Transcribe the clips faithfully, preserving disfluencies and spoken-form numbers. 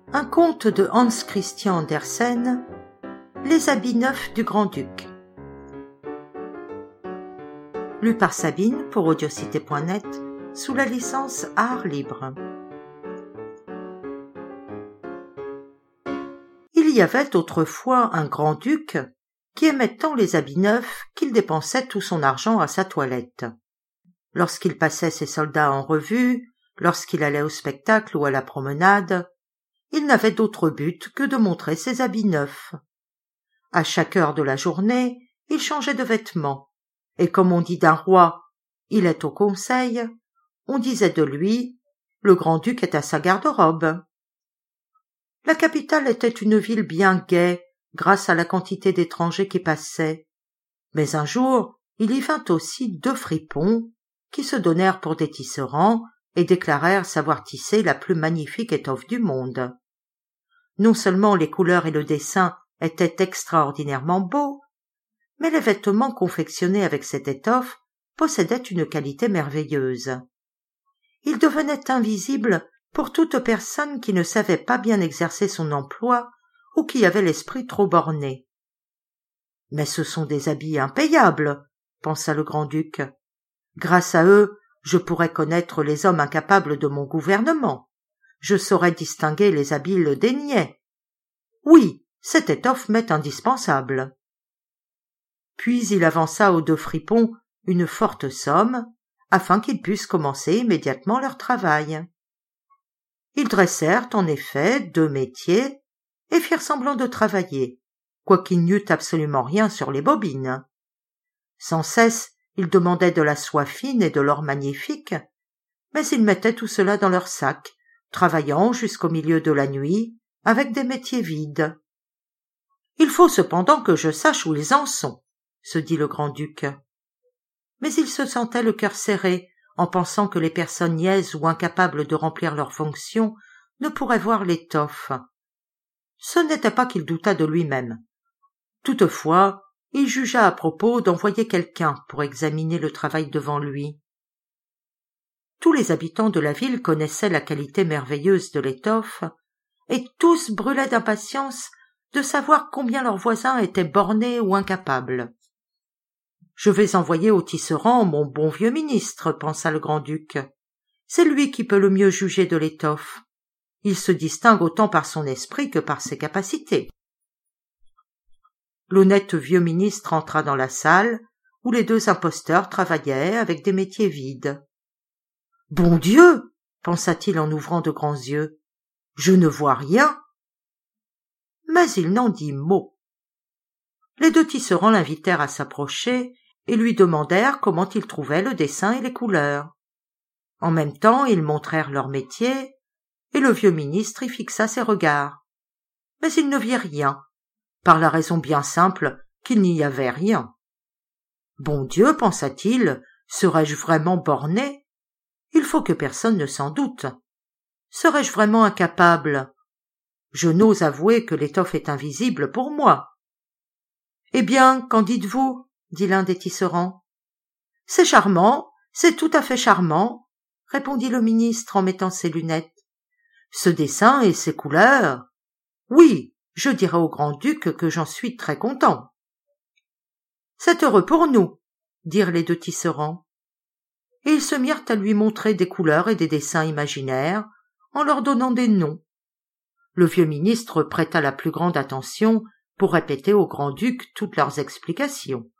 Un conte de Hans Christian Andersen, Les habits neufs du grand-duc. Lu par Sabine pour audiocité point net sous la licence Art Libre. Il y avait autrefois un grand-duc qui aimait tant les habits neufs qu'il dépensait tout son argent à sa toilette. Lorsqu'il passait ses soldats en revue, lorsqu'il allait au spectacle ou à la promenade, il n'avait d'autre but que de montrer ses habits neufs. À chaque heure de la journée, il changeait de vêtements, et comme on dit d'un roi « il est au conseil », on disait de lui « le grand-duc est à sa garde-robe ». La capitale était une ville bien gaie grâce à la quantité d'étrangers qui passaient, mais un jour il y vint aussi deux fripons qui se donnèrent pour des tisserands et déclarèrent savoir tisser la plus magnifique étoffe du monde. Non seulement les couleurs et le dessin étaient extraordinairement beaux, mais les vêtements confectionnés avec cette étoffe possédaient une qualité merveilleuse. Ils devenaient invisibles pour toute personne qui ne savait pas bien exercer son emploi ou qui avait l'esprit trop borné. « Mais ce sont des habits impayables, » pensa le grand-duc. « Grâce à eux, je pourrais connaître les hommes incapables de mon gouvernement. Je saurais distinguer les habiles des niais. Oui, cette étoffe m'est indispensable. » Puis il avança aux deux fripons une forte somme, afin qu'ils puissent commencer immédiatement leur travail. Ils dressèrent en effet deux métiers et firent semblant de travailler, quoiqu'ils n'eussent absolument rien sur les bobines. Sans cesse, ils demandaient de la soie fine et de l'or magnifique, mais ils mettaient tout cela dans leurs sacs, travaillant jusqu'au milieu de la nuit, avec des métiers vides. « Il faut cependant que je sache où ils en sont, » se dit le grand-duc. Mais il se sentait le cœur serré en pensant que les personnes niaises ou incapables de remplir leurs fonctions ne pourraient voir l'étoffe. Ce n'était pas qu'il doutât de lui-même. Toutefois, il jugea à propos d'envoyer quelqu'un pour examiner le travail devant lui. Tous les habitants de la ville connaissaient la qualité merveilleuse de l'étoffe, et tous brûlaient d'impatience de savoir combien leurs voisins étaient bornés ou incapables. « Je vais envoyer au tisserand mon bon vieux ministre, » pensa le grand-duc. « C'est lui qui peut le mieux juger de l'étoffe. Il se distingue autant par son esprit que par ses capacités. » L'honnête vieux ministre entra dans la salle où les deux imposteurs travaillaient avec des métiers vides. « Bon Dieu !» pensa-t-il en ouvrant de grands yeux. « Je ne vois rien. » Mais il n'en dit mot. Les deux tisserands l'invitèrent à s'approcher et lui demandèrent comment il trouvait le dessin et les couleurs. En même temps, ils montrèrent leur métier, et le vieux ministre y fixa ses regards. Mais il ne vit rien, par la raison bien simple qu'il n'y avait rien. Bon Dieu, pensa-t-il, serais-je vraiment borné? Il faut que personne ne s'en doute. Serais-je vraiment incapable? Je n'ose avouer que l'étoffe est invisible pour moi. Eh bien, qu'en dites-vous? Dit l'un des tisserands. C'est charmant, c'est tout à fait charmant, répondit le ministre en mettant ses lunettes. Ce dessin et ces couleurs, oui, je dirai au grand-duc que j'en suis très content. C'est heureux pour nous, dirent les deux tisserands. Et ils se mirent à lui montrer des couleurs et des dessins imaginaires, en leur donnant des noms. Le vieux ministre prêta la plus grande attention pour répéter au grand-duc toutes leurs explications.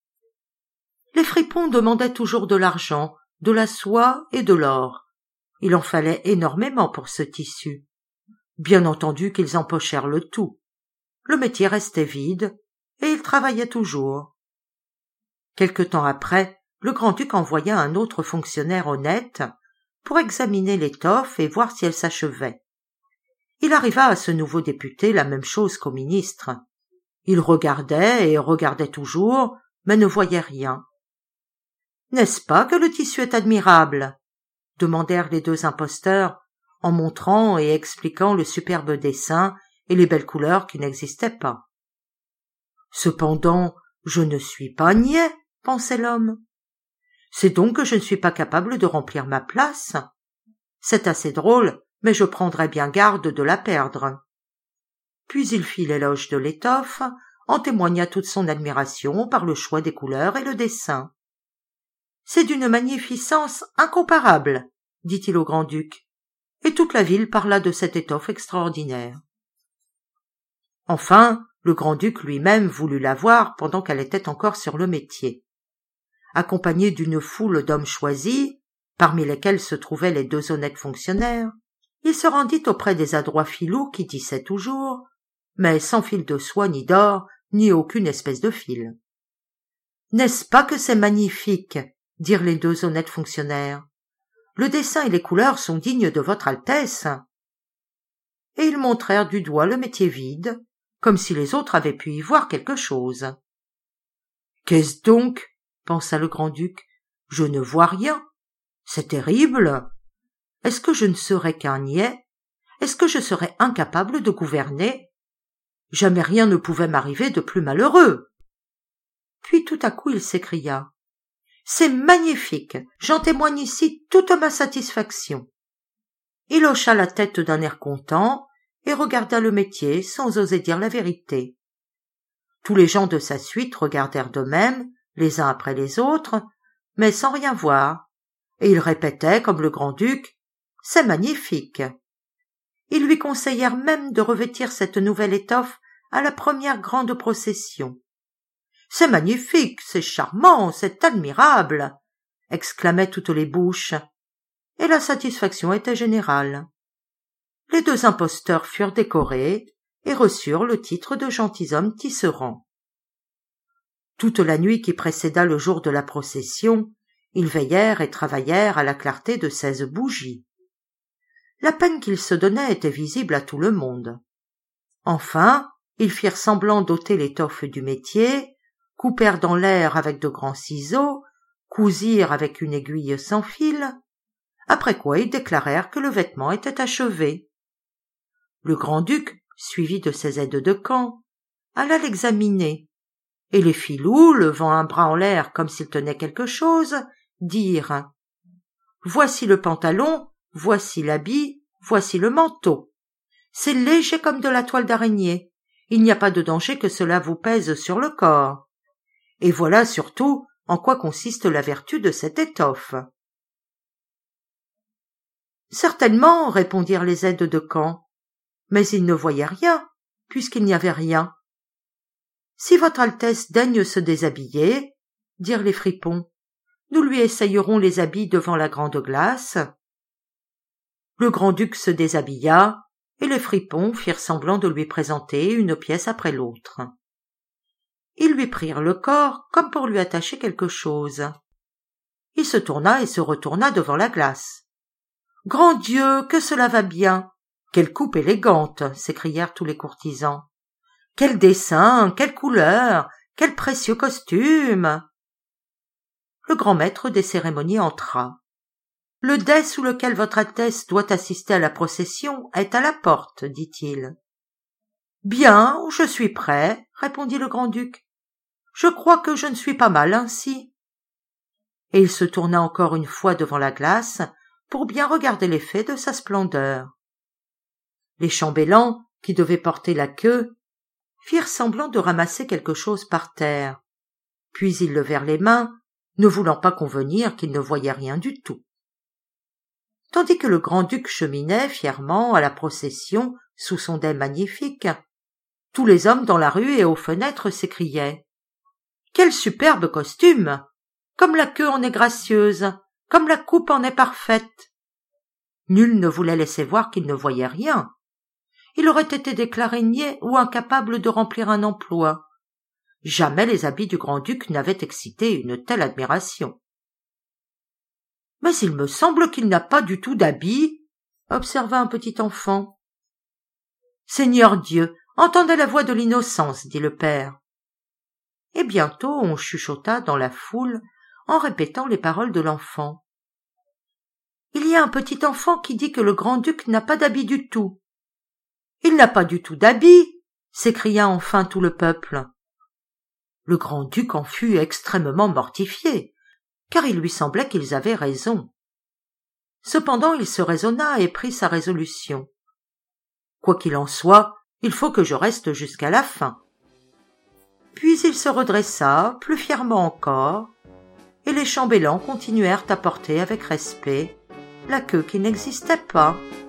Les fripons demandaient toujours de l'argent, de la soie et de l'or. Il en fallait énormément pour ce tissu. Bien entendu qu'ils empochèrent le tout. Le métier restait vide, et ils travaillaient toujours. Quelque temps après, le grand-duc envoya un autre fonctionnaire honnête pour examiner l'étoffe et voir si elle s'achevait. Il arriva à ce nouveau député la même chose qu'au ministre. Il regardait et regardait toujours, mais ne voyait rien. « N'est-ce pas que le tissu est admirable ?» demandèrent les deux imposteurs en montrant et expliquant le superbe dessin et les belles couleurs qui n'existaient pas. « Cependant, je ne suis pas niais, » pensait l'homme. « C'est donc que je ne suis pas capable de remplir ma place. C'est assez drôle, mais je prendrai bien garde de la perdre. » Puis il fit l'éloge de l'étoffe, en témoigna toute son admiration par le choix des couleurs et le dessin. « C'est d'une magnificence incomparable, » dit-il au grand-duc, et toute la ville parla de cette étoffe extraordinaire. Enfin, le grand-duc lui-même voulut la voir pendant qu'elle était encore sur le métier. Accompagné d'une foule d'hommes choisis, parmi lesquels se trouvaient les deux honnêtes fonctionnaires, il se rendit auprès des adroits filous qui tissaient toujours, mais sans fil de soie ni d'or, ni aucune espèce de fil. « N'est-ce pas que c'est magnifique ?» dirent les deux honnêtes fonctionnaires. « Le dessin et les couleurs sont dignes de votre Altesse. » Et ils montrèrent du doigt le métier vide, comme si les autres avaient pu y voir quelque chose. « Qu'est-ce donc ?» pensa le grand-duc. « Je ne vois rien. C'est terrible. Est-ce que je ne serais qu'un niais? Est-ce que je serais incapable de gouverner? Jamais rien ne pouvait m'arriver de plus malheureux. » Puis tout à coup il s'écria. « C'est magnifique, j'en témoigne ici toute ma satisfaction. » Il hocha la tête d'un air content et regarda le métier sans oser dire la vérité. Tous les gens de sa suite regardèrent de même, les uns après les autres, mais sans rien voir, et ils répétaient comme le grand-duc « C'est magnifique !» Ils lui conseillèrent même de revêtir cette nouvelle étoffe à la première grande procession. « C'est magnifique, c'est charmant, c'est admirable !» exclamaient toutes les bouches, et la satisfaction était générale. Les deux imposteurs furent décorés et reçurent le titre de gentilshommes tisserands. Toute la nuit qui précéda le jour de la procession, ils veillèrent et travaillèrent à la clarté de seize bougies. La peine qu'ils se donnaient était visible à tout le monde. Enfin, ils firent semblant d'ôter l'étoffe du métier, coupèrent dans l'air avec de grands ciseaux, cousirent avec une aiguille sans fil, après quoi ils déclarèrent que le vêtement était achevé. Le grand-duc, suivi de ses aides de camp, alla l'examiner, et les filous, levant un bras en l'air comme s'ils tenaient quelque chose, dirent « Voici le pantalon, voici l'habit, voici le manteau. C'est léger comme de la toile d'araignée, il n'y a pas de danger que cela vous pèse sur le corps. Et voilà surtout en quoi consiste la vertu de cette étoffe. » « Certainement, » répondirent les aides de camp, mais ils ne voyaient rien, puisqu'il n'y avait rien. « Si votre Altesse daigne se déshabiller, » dirent les fripons, « nous lui essayerons les habits devant la grande glace. » Le grand-duc se déshabilla, et les fripons firent semblant de lui présenter une pièce après l'autre. Ils lui prirent le corps comme pour lui attacher quelque chose. Il se tourna et se retourna devant la glace. « Grand Dieu, que cela va bien! Quelle coupe élégante !» s'écrièrent tous les courtisans. « Quel dessin, quelle couleur, quel précieux costume !» Le grand maître des cérémonies entra. « Le dais sous lequel votre Altesse doit assister à la procession est à la porte, dit-il. »« Bien, je suis prêt, » répondit le grand-duc. « Je crois que je ne suis pas mal ainsi. » Et il se tourna encore une fois devant la glace pour bien regarder l'effet de sa splendeur. Les chambellans, qui devaient porter la queue, firent semblant de ramasser quelque chose par terre, puis ils levèrent les mains, ne voulant pas convenir qu'ils ne voyaient rien du tout. Tandis que le grand-duc cheminait fièrement à la procession sous son dais magnifique, tous les hommes dans la rue et aux fenêtres s'écriaient « Quel superbe costume! Comme la queue en est gracieuse, comme la coupe en est parfaite !» Nul ne voulait laisser voir qu'il ne voyait rien. Il aurait été déclaré niais ou incapable de remplir un emploi. Jamais les habits du grand-duc n'avaient excité une telle admiration. « Mais il me semble qu'il n'a pas du tout d'habits, » observa un petit enfant. « Seigneur Dieu, entendez la voix de l'innocence, » dit le père. Et bientôt on chuchota dans la foule en répétant les paroles de l'enfant. « Il y a un petit enfant qui dit que le grand-duc n'a pas d'habits du tout. »« Il n'a pas du tout d'habits !» s'écria enfin tout le peuple. Le grand-duc en fut extrêmement mortifié, car il lui semblait qu'ils avaient raison. Cependant il se raisonna et prit sa résolution. Quoi qu'il en soit, il faut que je reste jusqu'à la fin. Puis il se redressa, plus fièrement encore, et les chambellans continuèrent à porter avec respect la queue qui n'existait pas.